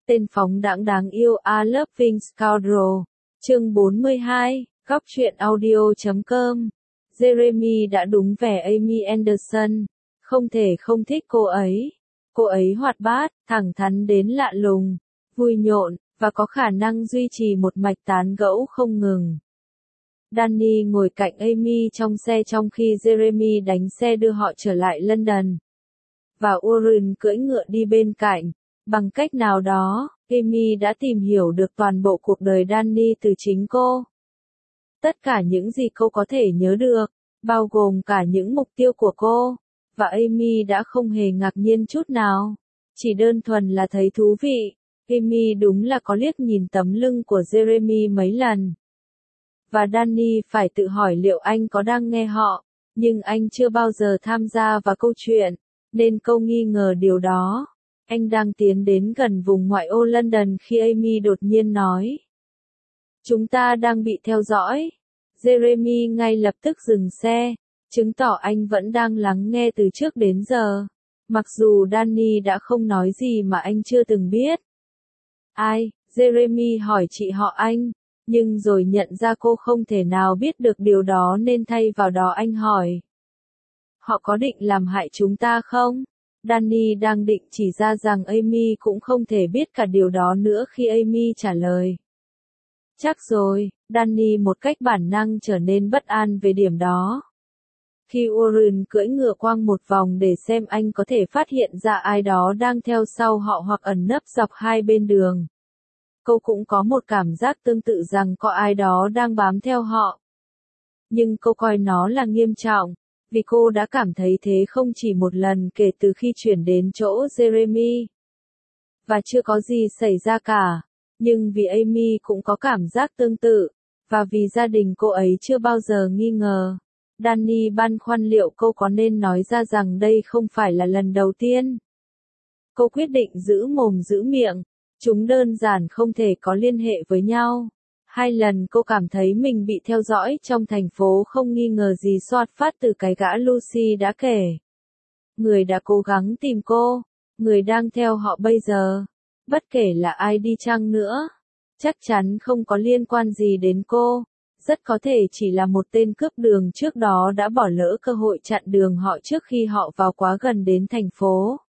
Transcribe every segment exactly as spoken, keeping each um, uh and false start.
Tên phóng đãng đáng yêu A Loving Scoundrel. Chương bốn mươi hai, góc truyện audio chấm com. Jeremy đã đúng vẻ Amy Anderson. Không thể không thích cô ấy. Cô ấy hoạt bát, thẳng thắn đến lạ lùng, vui nhộn, và có khả năng duy trì một mạch tán gẫu không ngừng. Danny ngồi cạnh Amy trong xe trong khi Jeremy đánh xe đưa họ trở lại London. Và Warren cưỡi ngựa đi bên cạnh. Bằng cách nào đó, Amy đã tìm hiểu được toàn bộ cuộc đời Danny từ chính cô. Tất cả những gì cô có thể nhớ được, bao gồm cả những mục tiêu của cô. Và Amy đã không hề ngạc nhiên chút nào. Chỉ đơn thuần là thấy thú vị. Amy đúng là có liếc nhìn tấm lưng của Jeremy mấy lần. Và Danny phải tự hỏi liệu anh có đang nghe họ. Nhưng anh chưa bao giờ tham gia vào câu chuyện, nên cô nghi ngờ điều đó. Anh đang tiến đến gần vùng ngoại ô London khi Amy đột nhiên nói. Chúng ta đang bị theo dõi. Jeremy ngay lập tức dừng xe, chứng tỏ anh vẫn đang lắng nghe từ trước đến giờ. Mặc dù Danny đã không nói gì mà anh chưa từng biết. Ai? Jeremy hỏi chị họ anh, nhưng rồi nhận ra cô không thể nào biết được điều đó nên thay vào đó anh hỏi. Họ có định làm hại chúng ta không? Danny đang định chỉ ra rằng Amy cũng không thể biết cả điều đó nữa khi Amy trả lời. Chắc rồi, Danny một cách bản năng trở nên bất an về điểm đó. Khi Warren cưỡi ngựa quanh một vòng để xem anh có thể phát hiện ra ai đó đang theo sau họ hoặc ẩn nấp dọc hai bên đường. Cô cũng có một cảm giác tương tự rằng có ai đó đang bám theo họ. Nhưng cô coi nó là nghiêm trọng, vì cô đã cảm thấy thế không chỉ một lần kể từ khi chuyển đến chỗ Jeremy. Và chưa có gì xảy ra cả. Nhưng vì Amy cũng có cảm giác tương tự, và vì gia đình cô ấy chưa bao giờ nghi ngờ. Danny băn khoăn liệu cô có nên nói ra rằng đây không phải là lần đầu tiên. Cô quyết định giữ mồm giữ miệng. Chúng đơn giản không thể có liên hệ với nhau. Hai lần cô cảm thấy mình bị theo dõi trong thành phố không nghi ngờ gì xuất phát từ cái gã Lucy đã kể. Người đã cố gắng tìm cô, người đang theo họ bây giờ. Bất kể là ai đi chăng nữa, chắc chắn không có liên quan gì đến cô. Rất có thể chỉ là một tên cướp đường trước đó đã bỏ lỡ cơ hội chặn đường họ trước khi họ vào quá gần đến thành phố.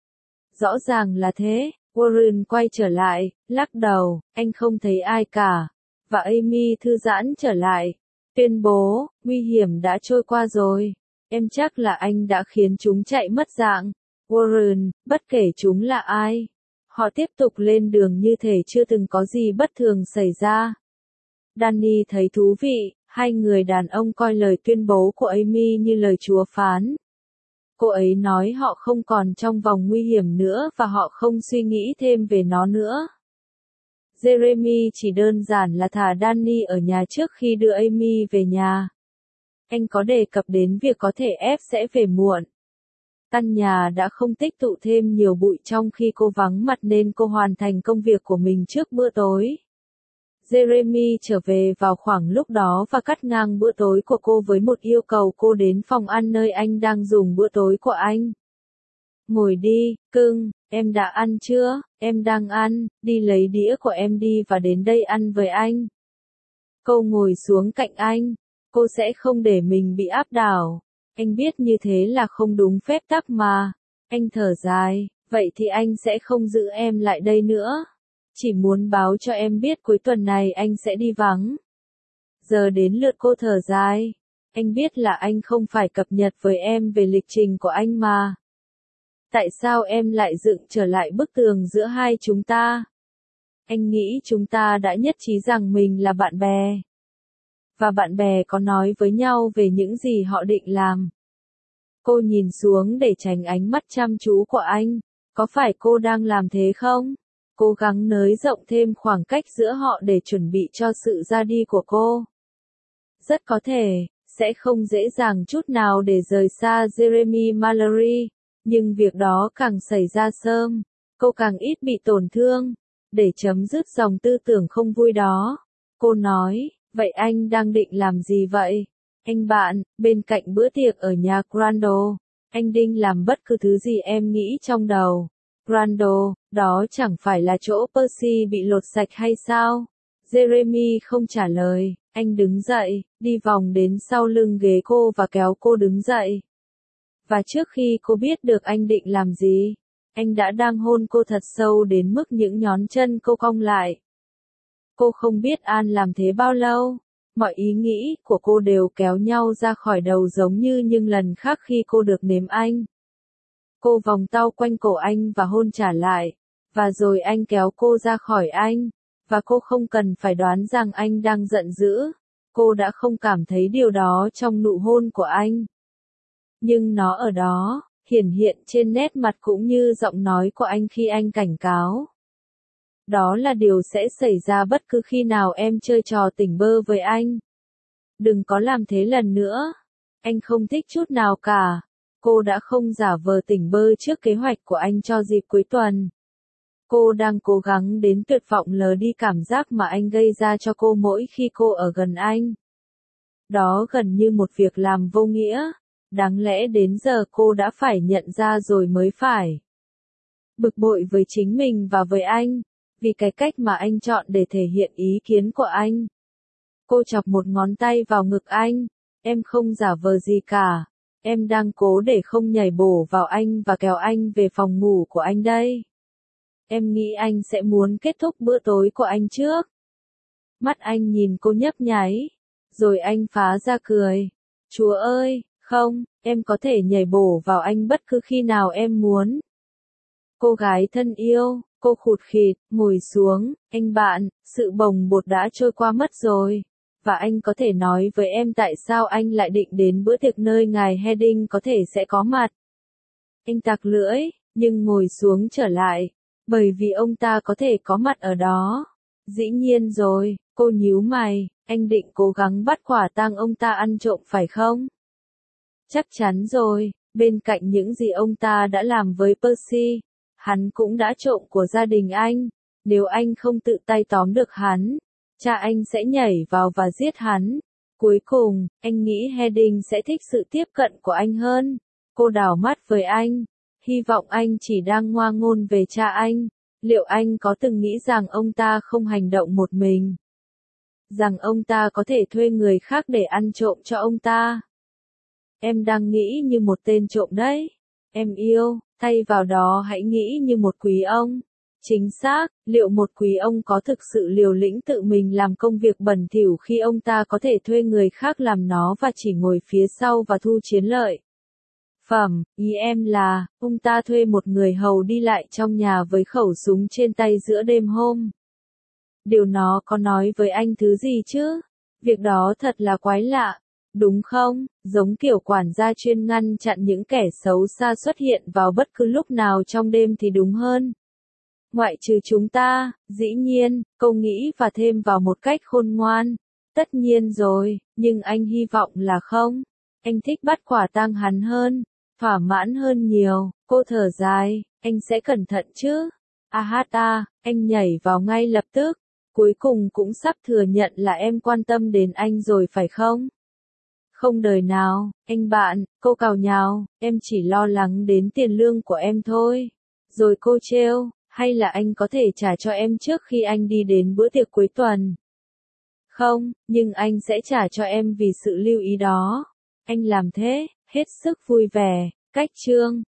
Rõ ràng là thế. Warren quay trở lại, lắc đầu, anh không thấy ai cả. Và Amy thư giãn trở lại, tuyên bố, nguy hiểm đã trôi qua rồi. Em chắc là anh đã khiến chúng chạy mất dạng. Warren, bất kể chúng là ai. Họ tiếp tục lên đường như thể chưa từng có gì bất thường xảy ra. Danny thấy thú vị, hai người đàn ông coi lời tuyên bố của Amy như lời Chúa phán. Cô ấy nói họ không còn trong vòng nguy hiểm nữa và họ không suy nghĩ thêm về nó nữa. Jeremy chỉ đơn giản là thả Danny ở nhà trước khi đưa Amy về nhà. Anh có đề cập đến việc có thể F sẽ về muộn. Căn nhà đã không tích tụ thêm nhiều bụi trong khi cô vắng mặt nên cô hoàn thành công việc của mình trước bữa tối. Jeremy trở về vào khoảng lúc đó và cắt ngang bữa tối của cô với một yêu cầu cô đến phòng ăn nơi anh đang dùng bữa tối của anh. Ngồi đi, cưng, em đã ăn chưa? Em đang ăn, đi lấy đĩa của em đi và đến đây ăn với anh. Cô ngồi xuống cạnh anh, cô sẽ không để mình bị áp đảo. Anh biết như thế là không đúng phép tắc mà. Anh thở dài, vậy thì anh sẽ không giữ em lại đây nữa. Chỉ muốn báo cho em biết cuối tuần này anh sẽ đi vắng. Giờ đến lượt cô thở dài. Anh biết là anh không phải cập nhật với em về lịch trình của anh mà. Tại sao em lại dựng trở lại bức tường giữa hai chúng ta? Anh nghĩ chúng ta đã nhất trí rằng mình là bạn bè. Và bạn bè có nói với nhau về những gì họ định làm. Cô nhìn xuống để tránh ánh mắt chăm chú của anh. Có phải cô đang làm thế không? Cố gắng nới rộng thêm khoảng cách giữa họ để chuẩn bị cho sự ra đi của cô. Rất có thể, sẽ không dễ dàng chút nào để rời xa Jeremy Mallory, nhưng việc đó càng xảy ra sớm, cô càng ít bị tổn thương. Để chấm dứt dòng tư tưởng không vui đó, cô nói, vậy anh đang định làm gì vậy? Anh bạn, bên cạnh bữa tiệc ở nhà Crandall, anh định làm bất cứ thứ gì em nghĩ trong đầu. Randall, đó chẳng phải là chỗ Percy bị lột sạch hay sao? Jeremy không trả lời, anh đứng dậy, đi vòng đến sau lưng ghế cô và kéo cô đứng dậy. Và trước khi cô biết được anh định làm gì, anh đã đang hôn cô thật sâu đến mức những nhón chân cô cong lại. Cô không biết An làm thế bao lâu, mọi ý nghĩ của cô đều kéo nhau ra khỏi đầu giống như những lần khác khi cô được nếm anh. Cô vòng tao quanh cổ anh và hôn trả lại, và rồi anh kéo cô ra khỏi anh, và cô không cần phải đoán rằng anh đang giận dữ, cô đã không cảm thấy điều đó trong nụ hôn của anh. Nhưng nó ở đó, hiển hiện trên nét mặt cũng như giọng nói của anh khi anh cảnh cáo. Đó là điều sẽ xảy ra bất cứ khi nào em chơi trò tỉnh bơ với anh. Đừng có làm thế lần nữa. Anh không thích chút nào cả. Cô đã không giả vờ tỉnh bơ trước kế hoạch của anh cho dịp cuối tuần. Cô đang cố gắng đến tuyệt vọng lờ đi cảm giác mà anh gây ra cho cô mỗi khi cô ở gần anh. Đó gần như một việc làm vô nghĩa. Đáng lẽ đến giờ cô đã phải nhận ra rồi mới phải. Bực bội với chính mình và với anh, vì cái cách mà anh chọn để thể hiện ý kiến của anh. Cô chọc một ngón tay vào ngực anh, em không giả vờ gì cả, em đang cố để không nhảy bổ vào anh và kéo anh về phòng ngủ của anh đây. Em nghĩ anh sẽ muốn kết thúc bữa tối của anh trước. Mắt anh nhìn cô nhấp nháy, rồi anh phá ra cười. Chúa ơi, không, em có thể nhảy bổ vào anh bất cứ khi nào em muốn. Cô gái thân yêu, cô khụt khịt, ngồi xuống, anh bạn, sự bồng bột đã trôi qua mất rồi. Và anh có thể nói với em tại sao anh lại định đến bữa tiệc nơi ngài Heading có thể sẽ có mặt. Anh tặc lưỡi, nhưng ngồi xuống trở lại, bởi vì ông ta có thể có mặt ở đó. Dĩ nhiên rồi, cô nhíu mày, anh định cố gắng bắt quả tang ông ta ăn trộm phải không? Chắc chắn rồi, bên cạnh những gì ông ta đã làm với Percy, hắn cũng đã trộm của gia đình anh. Nếu anh không tự tay tóm được hắn, cha anh sẽ nhảy vào và giết hắn. Cuối cùng, anh nghĩ Heading sẽ thích sự tiếp cận của anh hơn. Cô đảo mắt với anh, hy vọng anh chỉ đang ngoa ngôn về cha anh. Liệu anh có từng nghĩ rằng ông ta không hành động một mình? Rằng ông ta có thể thuê người khác để ăn trộm cho ông ta? Em đang nghĩ như một tên trộm đấy. Em yêu, thay vào đó hãy nghĩ như một quý ông. Chính xác, liệu một quý ông có thực sự liều lĩnh tự mình làm công việc bẩn thỉu khi ông ta có thể thuê người khác làm nó và chỉ ngồi phía sau và thu chiến lợi? Phẩm, ý em là, ông ta thuê một người hầu đi lại trong nhà với khẩu súng trên tay giữa đêm hôm. Điều nó có nói với anh thứ gì chứ? Việc đó thật là quái lạ, đúng không? Giống kiểu quản gia chuyên ngăn chặn những kẻ xấu xa xuất hiện vào bất cứ lúc nào trong đêm thì đúng hơn. Ngoại trừ chúng ta, dĩ nhiên, cô nghĩ và thêm vào một cách khôn ngoan. Tất nhiên rồi, nhưng anh hy vọng là không. Anh thích bắt quả tang hắn hơn, thỏa mãn hơn nhiều. Cô thở dài, anh sẽ cẩn thận chứ? Ahata, anh nhảy vào ngay lập tức. Cuối cùng cũng sắp thừa nhận là em quan tâm đến anh rồi phải không? Không đời nào, anh bạn, cô càu nhàu, em chỉ lo lắng đến tiền lương của em thôi. Rồi cô trêu, hay là anh có thể trả cho em trước khi anh đi đến bữa tiệc cuối tuần? Không, nhưng anh sẽ trả cho em vì sự lưu ý đó. Anh làm thế, hết sức vui vẻ. Cách chương